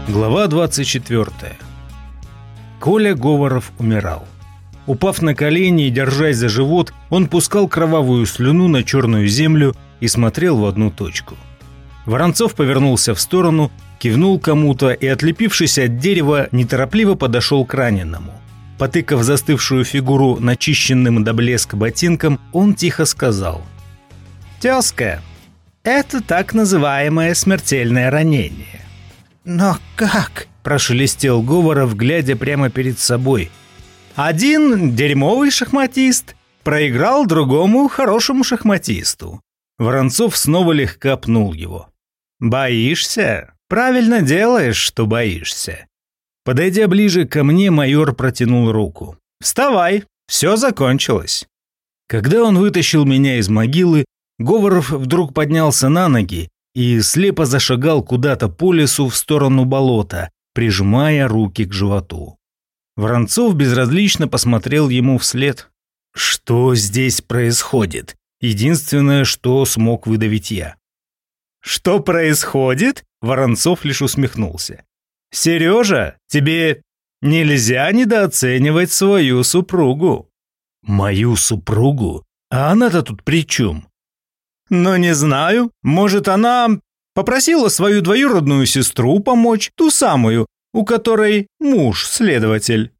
Глава 24. Коля Говоров умирал. Упав на колени и держась за живот, он пускал кровавую слюну на черную землю и смотрел в одну точку. Воронцов повернулся в сторону, кивнул кому-то и, отлепившись от дерева, неторопливо подошел к раненому. Потыкав застывшую фигуру начищенным до блеска ботинком, он тихо сказал: «Тезка, это так называемое смертельное ранение». «Но как?» – прошелестел Говоров, глядя прямо перед собой. «Один дерьмовый шахматист проиграл другому хорошему шахматисту». Воронцов снова легко пнул его. «Боишься? Правильно делаешь, что боишься». Подойдя ближе ко мне, майор протянул руку. «Вставай, все закончилось». Когда он вытащил меня из могилы, Говоров вдруг поднялся на ноги и слепо зашагал куда-то по лесу в сторону болота, прижимая руки к животу. Воронцов безразлично посмотрел ему вслед. «Что здесь происходит?» Единственное, что смог выдавить я. «Что происходит?» Воронцов лишь усмехнулся. «Сережа, тебе нельзя недооценивать свою супругу». «Мою супругу? А она-то тут при чем?» «Ну, не знаю. Может, она попросила свою двоюродную сестру помочь, ту самую, у которой муж следователь».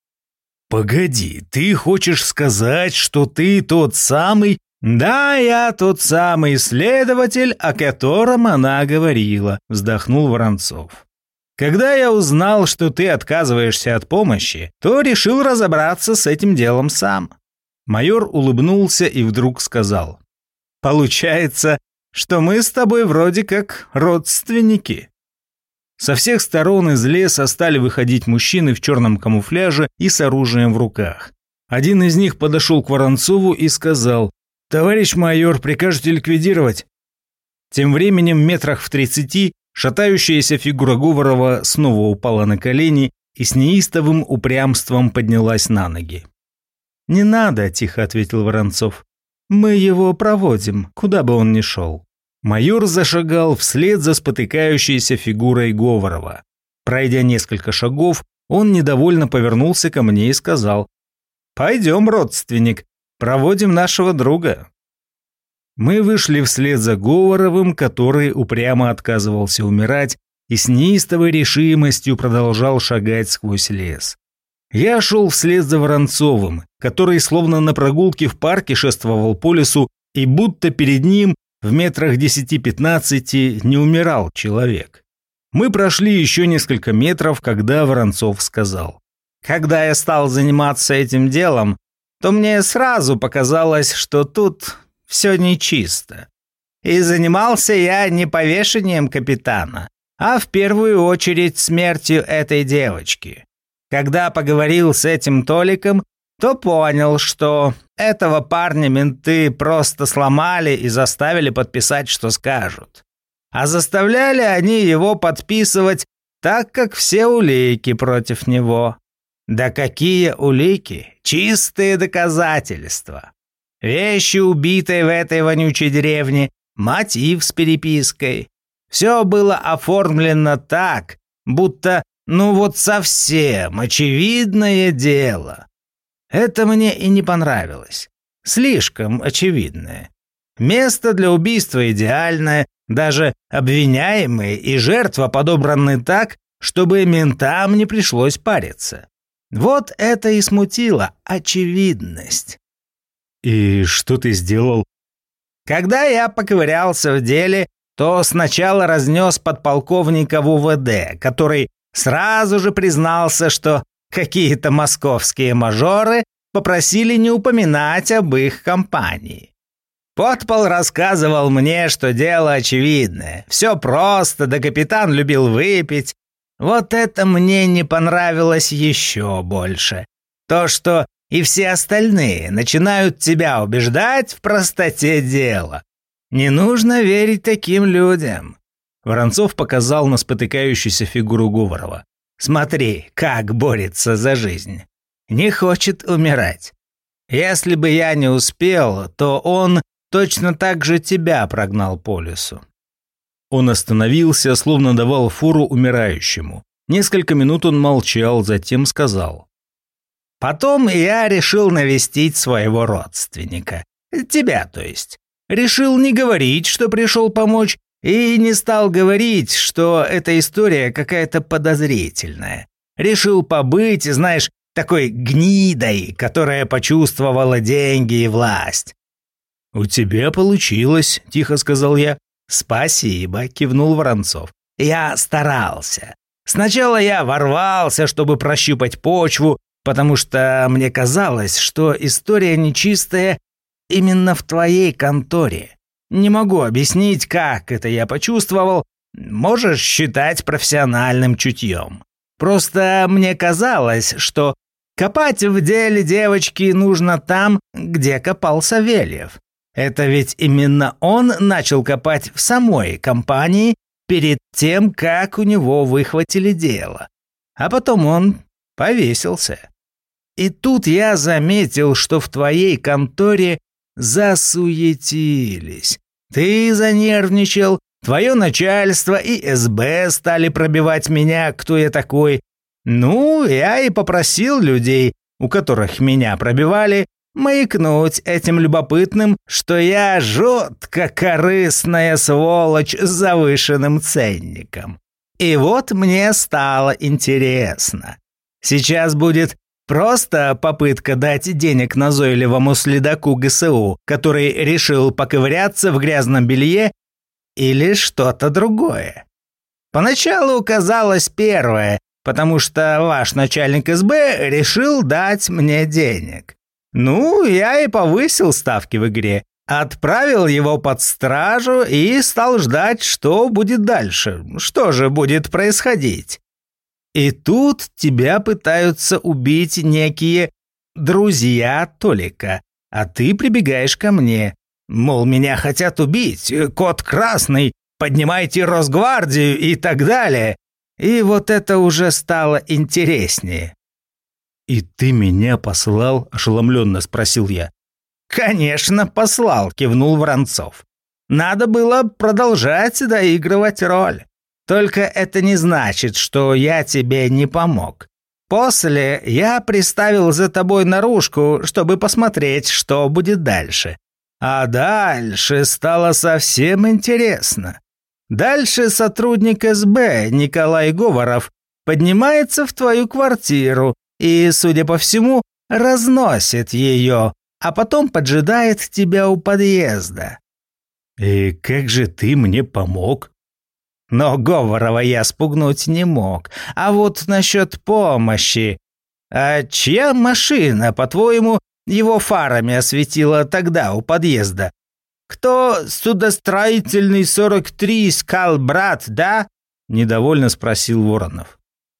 «Погоди, ты хочешь сказать, что ты тот самый...» «Да, я тот самый следователь, о котором она говорила», — вздохнул Воронцов. «Когда я узнал, что ты отказываешься от помощи, то решил разобраться с этим делом сам». Майор улыбнулся и вдруг сказал: «Получается, что мы с тобой вроде как родственники». Со всех сторон из леса стали выходить мужчины в черном камуфляже и с оружием в руках. Один из них подошел к Воронцову и сказал: «Товарищ майор, прикажете ликвидировать?» Тем временем, метрах в 30, шатающаяся фигура Говорова снова упала на колени и с неистовым упрямством поднялась на ноги. «Не надо», – тихо ответил Воронцов. «Мы его проводим, куда бы он ни шел». Майор зашагал вслед за спотыкающейся фигурой Говорова. Пройдя несколько шагов, он недовольно повернулся ко мне и сказал: «Пойдем, родственник, проводим нашего друга». Мы вышли вслед за Говоровым, который упрямо отказывался умирать и с неистовой решимостью продолжал шагать сквозь лес. Я шел вслед за Воронцовым, который словно на прогулке в парке шествовал по лесу, и будто перед ним в метрах 10-15 не умирал человек. Мы прошли еще несколько метров, когда Воронцов сказал: «Когда я стал заниматься этим делом, то мне сразу показалось, что тут все нечисто. И занимался я не повешением капитана, а в первую очередь смертью этой девочки. Когда поговорил с этим Толиком, то понял, что этого парня менты просто сломали и заставили подписать, что скажут. А заставляли они его подписывать, так как все улики против него. Да какие улики? Чистые доказательства. Вещи, убитые в этой вонючей деревне, мотив с перепиской. Все было оформлено так, будто, ну вот совсем очевидное дело. Это мне и не понравилось. Слишком очевидное. Место для убийства идеальное, даже обвиняемые и жертва подобраны так, чтобы ментам не пришлось париться. Вот это и смутило очевидность». «И что ты сделал?» «Когда я поковырялся в деле, то сначала разнес подполковника в УВД, который сразу же признался, что какие-то московские мажоры попросили не упоминать об их компании. Подпол рассказывал мне, что дело очевидное. Все просто, да капитан любил выпить. Вот это мне не понравилось еще больше. То, что и все остальные начинают тебя убеждать в простоте дела. Не нужно верить таким людям». Воронцов показал на спотыкающуюся фигуру Говорова. «Смотри, как борется за жизнь. Не хочет умирать. Если бы я не успел, то он точно так же тебя прогнал по лесу». Он остановился, словно давал фору умирающему. Несколько минут он молчал, затем сказал: «Потом я решил навестить своего родственника. Тебя, то есть. Решил не говорить, что пришел помочь, и не стал говорить, что эта история какая-то подозрительная. Решил побыть, знаешь, такой гнидой, которая почувствовала деньги и власть». «У тебя получилось», – тихо сказал я. «Спасибо», – кивнул Воронцов. «Я старался. Сначала я ворвался, чтобы прощупать почву, потому что мне казалось, что история нечистая именно в твоей конторе. Не могу объяснить, как это я почувствовал. Можешь считать профессиональным чутьем. Просто мне казалось, что копать в деле девочки нужно там, где копал Савельев. Это ведь именно он начал копать в самой компании перед тем, как у него выхватили дело. А потом он повесился. И тут я заметил, что в твоей конторе засуетились. Ты занервничал, твое начальство и СБ стали пробивать меня, кто я такой. Ну, я и попросил людей, у которых меня пробивали, маякнуть этим любопытным, что я жутко корыстная сволочь с завышенным ценником. И вот мне стало интересно. Сейчас будет просто попытка дать денег назойливому следаку ГСУ, который решил поковыряться в грязном белье, или что-то другое. Поначалу казалось первое, потому что ваш начальник СБ решил дать мне денег. Ну, я и повысил ставки в игре, отправил его под стражу и стал ждать, что будет дальше, что же будет происходить. И тут тебя пытаются убить некие друзья Толика, а ты прибегаешь ко мне. Мол, меня хотят убить, кот красный, поднимайте Росгвардию и так далее. И вот это уже стало интереснее. «И ты меня послал?» – ошеломленно спросил я. «Конечно, послал», – кивнул Воронцов. «Надо было продолжать доигрывать роль. Только это не значит, что я тебе не помог. После я приставил за тобой наружку, чтобы посмотреть, что будет дальше. А дальше стало совсем интересно. Дальше сотрудник СБ Николай Говоров поднимается в твою квартиру и, судя по всему, разносит ее, а потом поджидает тебя у подъезда». «И как же ты мне помог?» Но Говорова я спугнуть не мог. А вот насчет помощи. А чья машина, по-твоему, его фарами осветила тогда у подъезда? Кто судостроительный 43 искал, брат, да? Недовольно спросил Воронов.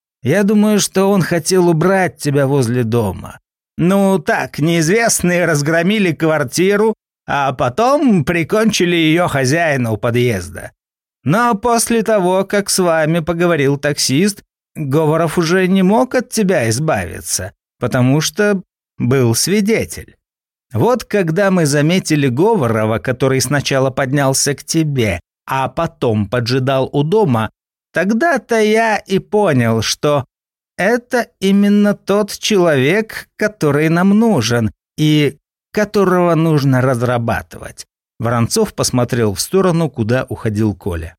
Я думаю, что он хотел убрать тебя возле дома. Ну так, неизвестные разгромили квартиру, а потом прикончили ее хозяина у подъезда. Но после того, как с вами поговорил таксист, Говоров уже не мог от тебя избавиться, потому что был свидетель. Вот когда мы заметили Говорова, который сначала поднялся к тебе, а потом поджидал у дома, тогда-то я и понял, что это именно тот человек, который нам нужен и которого нужно разрабатывать. Воронцов посмотрел в сторону, куда уходил Коля.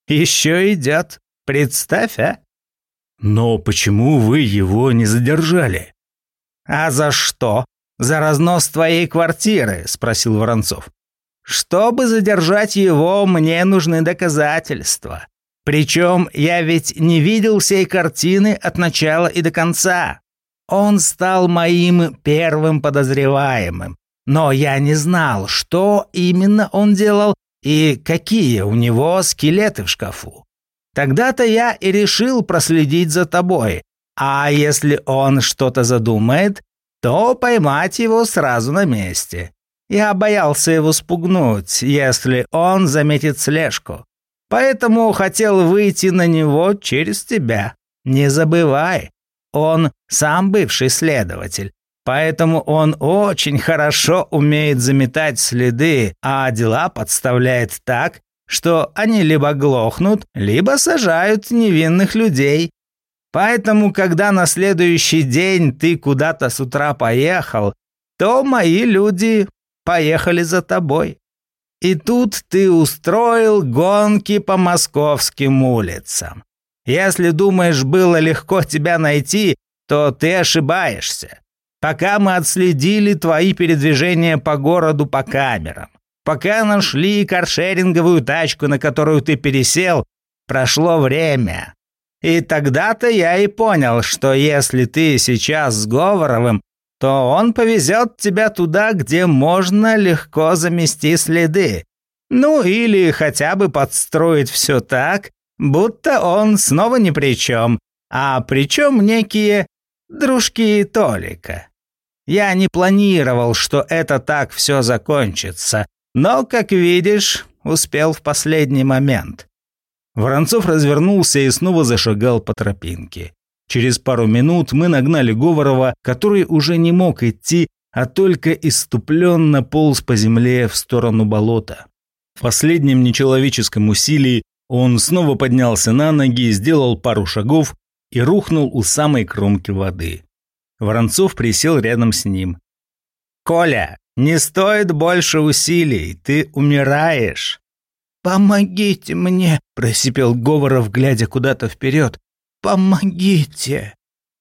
«Еще идет. Представь, а?» «Но почему вы его не задержали?» «А за что? За разнос твоей квартиры?» – спросил Воронцов. «Чтобы задержать его, мне нужны доказательства. Причем я ведь не видел всей картины от начала и до конца. Он стал моим первым подозреваемым. Но я не знал, что именно он делал и какие у него скелеты в шкафу. Тогда-то я и решил проследить за тобой. А если он что-то задумает, то поймать его сразу на месте. Я боялся его спугнуть, если он заметит слежку. Поэтому хотел выйти на него через тебя. Не забывай, он сам бывший следователь. Поэтому он очень хорошо умеет заметать следы, а дела подставляет так, что они либо глохнут, либо сажают невинных людей. Поэтому, когда на следующий день ты куда-то с утра поехал, то мои люди поехали за тобой. И тут ты устроил гонки по московским улицам. Если думаешь, было легко тебя найти, то ты ошибаешься. Пока мы отследили твои передвижения по городу по камерам, пока нашли каршеринговую тачку, на которую ты пересел, прошло время. И тогда-то я и понял, что если ты сейчас с Говоровым, то он повезет тебя туда, где можно легко замести следы. Ну или хотя бы подстроить все так, будто он снова ни при чем, а при чем некие дружки Толика. Я не планировал, что это так все закончится, но, как видишь, успел в последний момент. Воронцов развернулся и снова зашагал по тропинке. Через пару минут мы нагнали Говорова, который уже не мог идти, а только исступленно полз по земле в сторону болота. В последнем нечеловеческом усилии он снова поднялся на ноги, сделал пару шагов и рухнул у самой кромки воды. Воронцов присел рядом с ним. «Коля, не стоит больше усилий, ты умираешь». «Помогите мне», – просипел Говоров, глядя куда-то вперед. «Помогите!»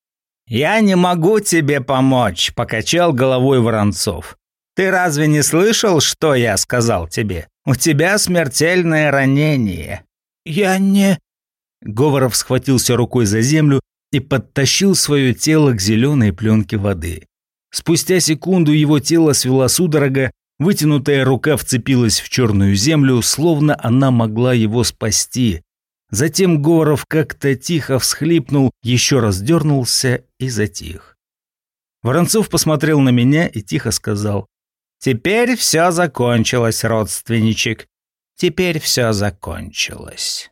«Я не могу тебе помочь», – покачал головой Воронцов. «Ты разве не слышал, что я сказал тебе? У тебя смертельное ранение». «Я не...» Говоров схватился рукой за землю и подтащил свое тело к зеленой пленке воды. Спустя секунду его тело свело судорога, вытянутая рука вцепилась в черную землю, словно она могла его спасти. Затем Говоров как-то тихо всхлипнул, еще раз дернулся и затих. Воронцов посмотрел на меня и тихо сказал: «Теперь все закончилось, родственничек. Теперь все закончилось».